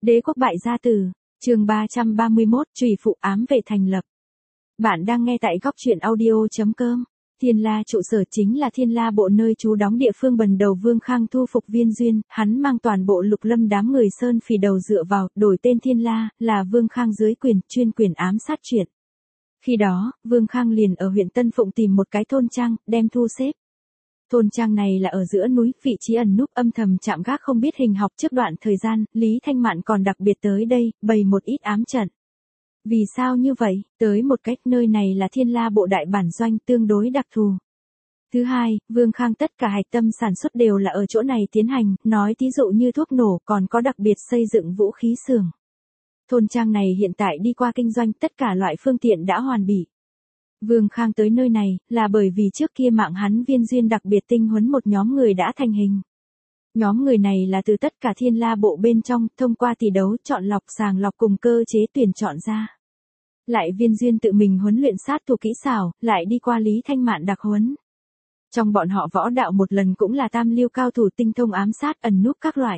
Đế quốc bại gia tử, chương 331, trùy phụ ám vệ thành lập. Bạn đang nghe tại góc truyện audio.com. Thiên La trụ sở chính là Thiên La bộ nơi trú đóng địa phương bần đầu Vương Khang thu phục Viên Duyên, hắn mang toàn bộ Lục Lâm đám người sơn phỉ đầu dựa vào, đổi tên Thiên La, là Vương Khang dưới quyền, chuyên quyền ám sát chuyện. Khi đó, Vương Khang liền ở huyện Tân Phụng tìm một cái thôn trang, đem thu xếp. Thôn trang này là ở giữa núi, vị trí ẩn núp âm thầm chạm gác không biết hình học. Trước đoạn thời gian, Lý Thanh Mạn còn đặc biệt tới đây, bày một ít ám trận. Vì sao như vậy? Tới một cách, nơi này là Thiên La bộ đại bản doanh tương đối đặc thù. Thứ hai, Vương Khang tất cả hạch tâm sản xuất đều là ở chỗ này tiến hành, nói thí dụ như thuốc nổ, còn có đặc biệt xây dựng vũ khí xưởng. Thôn trang này hiện tại đi qua kinh doanh, tất cả loại phương tiện đã hoàn bị. Vương Khang tới nơi này, là bởi vì trước kia mạng hắn Viên Duyên đặc biệt tinh huấn một nhóm người đã thành hình. Nhóm người này là từ tất cả Thiên La bộ bên trong, thông qua tỷ đấu, chọn lọc, sàng lọc cùng cơ chế tuyển chọn ra. Lại Viên Duyên tự mình huấn luyện sát thủ kỹ xảo, lại đi qua Lý Thanh Mạn đặc huấn. Trong bọn họ võ đạo một lần cũng là tam lưu cao thủ tinh thông ám sát ẩn núp các loại.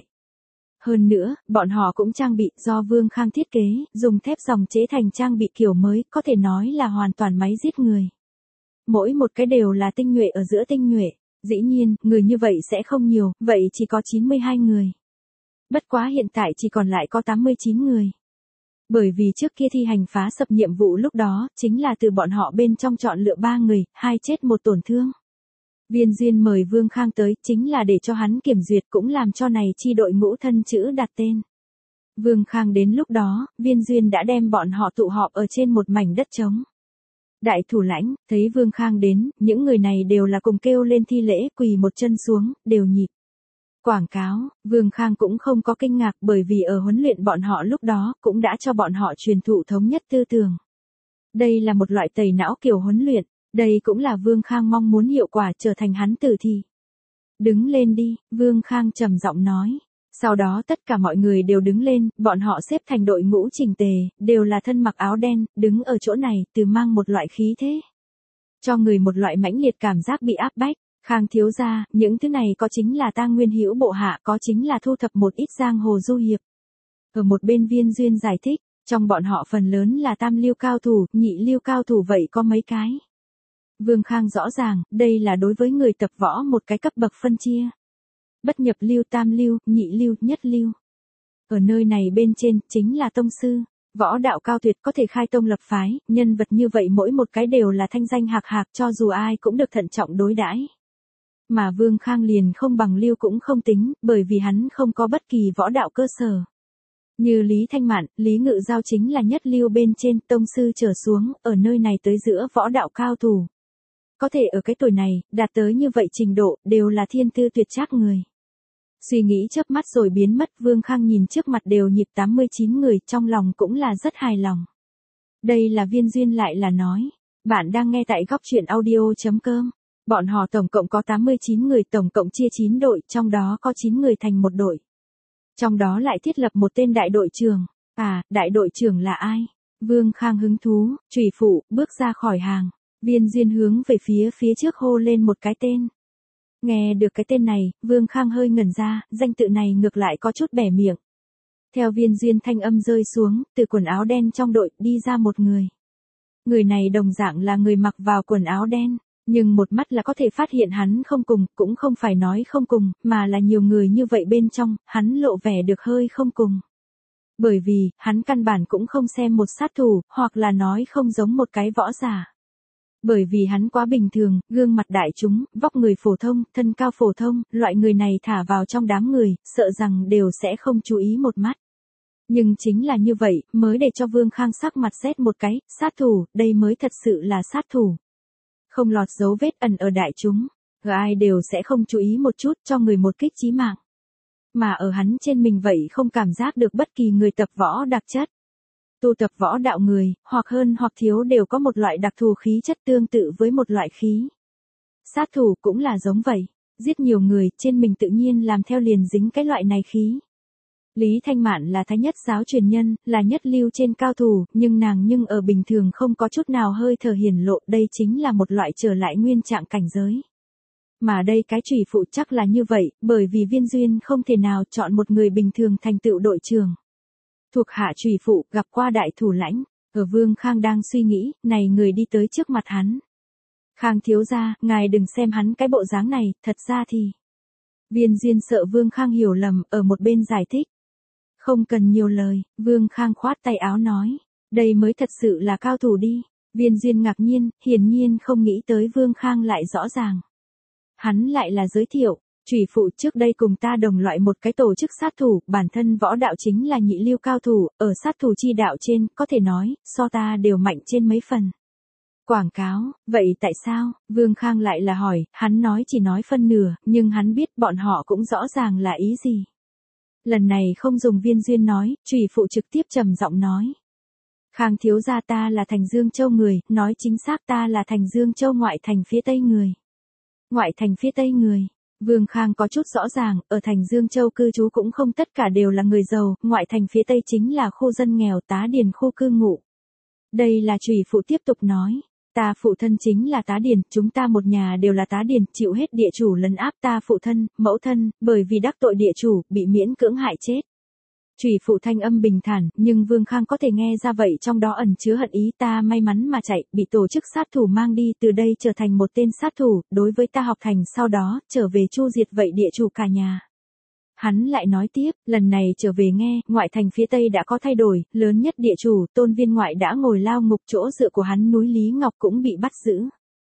Hơn nữa, bọn họ cũng trang bị do Vương Khang thiết kế, dùng thép dòng chế thành trang bị kiểu mới, có thể nói là hoàn toàn máy giết người. Mỗi một cái đều là tinh nhuệ ở giữa tinh nhuệ. Dĩ nhiên, người như vậy sẽ không nhiều, vậy chỉ có 92 người. Bất quá hiện tại chỉ còn lại có 89 người. Bởi vì trước kia thi hành phá sập nhiệm vụ lúc đó, chính là từ bọn họ bên trong chọn lựa 3 người, 2 chết 1 tổn thương. Viên Duyên mời Vương Khang tới, chính là để cho hắn kiểm duyệt, cũng làm cho này chi đội ngũ thân chữ đặt tên. Vương Khang đến lúc đó, Viên Duyên đã đem bọn họ tụ họp ở trên một mảnh đất trống. Đại thủ lãnh, thấy Vương Khang đến, những người này đều là cùng kêu lên thi lễ, quỳ một chân xuống, đều nhịp. Quảng cáo, Vương Khang cũng không có kinh ngạc, bởi vì ở huấn luyện bọn họ lúc đó, cũng đã cho bọn họ truyền thụ thống nhất tư tưởng. Đây là một loại tẩy não kiểu huấn luyện, đây cũng là Vương Khang mong muốn hiệu quả trở thành hắn tử thi. Đứng lên đi, Vương Khang trầm giọng nói. Sau đó tất cả mọi người đều đứng lên, bọn họ xếp thành đội ngũ chỉnh tề, đều là thân mặc áo đen, đứng ở chỗ này, từ mang một loại khí thế. Cho người một loại mãnh liệt cảm giác bị áp bách. Khang thiếu gia, những thứ này có chính là ta nguyên hữu bộ hạ, có chính là thu thập một ít giang hồ du hiệp. Ở một bên Viên Duyên giải thích, trong bọn họ phần lớn là tam lưu cao thủ, nhị lưu cao thủ vậy có mấy cái. Vương Khang rõ ràng, đây là đối với người tập võ một cái cấp bậc phân chia. Bất nhập lưu, tam lưu, nhị lưu, nhất lưu. Ở nơi này bên trên, chính là tông sư, võ đạo cao tuyệt có thể khai tông lập phái, nhân vật như vậy mỗi một cái đều là thanh danh hạc hạc, cho dù ai cũng được thận trọng đối đãi. Mà Vương Khang liền không bằng lưu cũng không tính, bởi vì hắn không có bất kỳ võ đạo cơ sở. Như Lý Thanh Mạn, Lý Ngự Giao chính là nhất lưu bên trên, tông sư trở xuống, ở nơi này tới giữa võ đạo cao thủ. Có thể ở cái tuổi này, đạt tới như vậy trình độ, đều là thiên tư tuyệt trác người. Suy nghĩ chớp mắt rồi biến mất, Vương Khang nhìn trước mặt đều nhịp 89 người, trong lòng cũng là rất hài lòng. Đây là Viên Duyên lại là nói. Bạn đang nghe tại góc truyện audio.com. Bọn họ tổng cộng có 89 người, tổng cộng chia 9 đội, trong đó có 9 người thành một đội. Trong đó lại thiết lập một tên đại đội trưởng. À, đại đội trưởng là ai? Vương Khang hứng thú, trùy phụ, bước ra khỏi hàng. Viên Duyên hướng về phía trước hô lên một cái tên. Nghe được cái tên này, Vương Khang hơi ngẩn ra, danh tự này ngược lại có chút bẻ miệng. Theo Viên Duyên thanh âm rơi xuống, từ quần áo đen trong đội đi ra một người. Người này đồng dạng là người mặc vào quần áo đen, nhưng một mắt là có thể phát hiện hắn không cùng, cũng không phải nói không cùng, mà là nhiều người như vậy bên trong, hắn lộ vẻ được hơi không cùng. Bởi vì, hắn căn bản cũng không xem một sát thủ, hoặc là nói không giống một cái võ giả. Bởi vì hắn quá bình thường, gương mặt đại chúng, vóc người phổ thông, thân cao phổ thông, loại người này thả vào trong đám người, sợ rằng đều sẽ không chú ý một mắt. Nhưng chính là như vậy, mới để cho Vương Khang sắc mặt xét một cái, sát thủ, đây mới thật sự là sát thủ. Không lọt dấu vết ẩn ở đại chúng, ai đều sẽ không chú ý một chút, cho người một kích chí mạng. Mà ở hắn trên mình vậy không cảm giác được bất kỳ người tập võ đặc chất. Tu tập võ đạo người, hoặc hơn hoặc thiếu đều có một loại đặc thù khí chất tương tự với một loại khí. Sát thủ cũng là giống vậy, giết nhiều người, trên mình tự nhiên làm theo liền dính cái loại này khí. Lý Thanh Mạn là thái nhất giáo truyền nhân, là nhất lưu trên cao thủ, nhưng ở bình thường không có chút nào hơi thở hiển lộ, đây chính là một loại trở lại nguyên trạng cảnh giới. Mà đây cái trùy phụ chắc là như vậy, bởi vì Viên Duyên không thể nào chọn một người bình thường thành tựu đội trưởng. Thuộc hạ trùy phụ gặp qua đại thủ lãnh, ở Vương Khang đang suy nghĩ, này người đi tới trước mặt hắn. Khang thiếu gia, ngài đừng xem hắn cái bộ dáng này, thật ra thì. Viên Duyên sợ Vương Khang hiểu lầm, ở một bên giải thích. Không cần nhiều lời, Vương Khang khoát tay áo nói, đây mới thật sự là cao thủ đi. Viên Duyên ngạc nhiên, hiển nhiên không nghĩ tới Vương Khang lại rõ ràng. Hắn lại là giới thiệu, trùy phụ trước đây cùng ta đồng loại một cái tổ chức sát thủ, bản thân võ đạo chính là nhị lưu cao thủ, ở sát thủ chi đạo trên, có thể nói, so ta đều mạnh trên mấy phần. Quảng cáo, vậy tại sao? Vương Khang lại là hỏi, hắn nói chỉ nói phân nửa, nhưng hắn biết bọn họ cũng rõ ràng là ý gì. Lần này không dùng Viên Duyên nói, trùy phụ trực tiếp trầm giọng nói. Khang thiếu gia ta là Thành Dương Châu người, nói chính xác ta là Thành Dương Châu ngoại thành phía tây người. Ngoại thành phía tây người. Vương Khang có chút rõ ràng, ở Thành Dương Châu cư trú cũng không tất cả đều là người giàu, ngoại thành phía tây chính là khu dân nghèo tá điền khu cư ngụ. Đây là trùy phụ tiếp tục nói. Ta phụ thân chính là tá điền, chúng ta một nhà đều là tá điền, chịu hết địa chủ lấn áp ta phụ thân, mẫu thân, bởi vì đắc tội địa chủ, bị miễn cưỡng hại chết. Trùy phụ thanh âm bình thản, nhưng Vương Khang có thể nghe ra vậy trong đó ẩn chứa hận ý, ta may mắn mà chạy, bị tổ chức sát thủ mang đi, từ đây trở thành một tên sát thủ, đối với ta học thành sau đó, trở về chu diệt vậy địa chủ cả nhà. Hắn lại nói tiếp, lần này trở về nghe, ngoại thành phía tây đã có thay đổi, lớn nhất địa chủ, Tôn Viên Ngoại đã ngồi lao ngục, chỗ dựa của hắn núi Lý Ngọc cũng bị bắt giữ.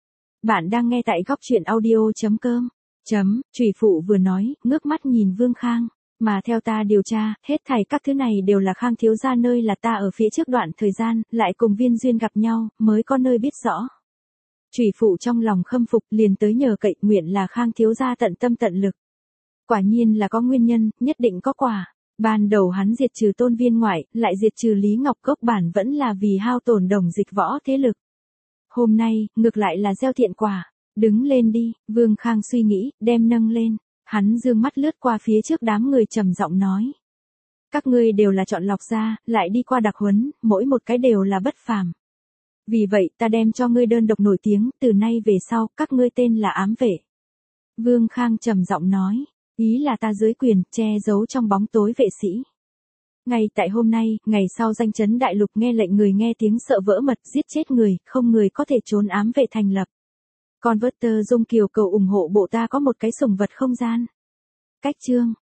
Bạn đang nghe tại góc truyện audio.com. Trùy phụ vừa nói, ngước mắt nhìn Vương Khang. Mà theo ta điều tra, hết thảy các thứ này đều là Khang thiếu gia nơi là ta ở phía trước đoạn thời gian, lại cùng Viên Duyên gặp nhau, mới có nơi biết rõ. Trùy phụ trong lòng khâm phục liền tới nhờ cậy, nguyện là Khang thiếu gia tận tâm tận lực. Quả nhiên là có nguyên nhân, nhất định có quả. Ban đầu hắn diệt trừ Tôn Viên Ngoại, lại diệt trừ Lý Ngọc gốc bản vẫn là vì hao tổn đồng dịch võ thế lực. Hôm nay, ngược lại là gieo thiện quả. Đứng lên đi, Vương Khang suy nghĩ, đem nâng lên. Hắn dương mắt lướt qua phía trước đám người trầm giọng nói. Các ngươi đều là chọn lọc ra, lại đi qua đặc huấn, mỗi một cái đều là bất phàm. Vì vậy ta đem cho ngươi đơn độc nổi tiếng, từ nay về sau, các ngươi tên là ám vệ. Vương Khang trầm giọng nói, ý là ta dưới quyền, che giấu trong bóng tối vệ sĩ. Ngay tại hôm nay, ngày sau danh chấn đại lục nghe lệnh người nghe tiếng sợ vỡ mật, giết chết người, không người có thể trốn ám vệ thành lập. Converter Dung Kiều cầu ủng hộ bộ ta có một cái sủng vật không gian. Cách chương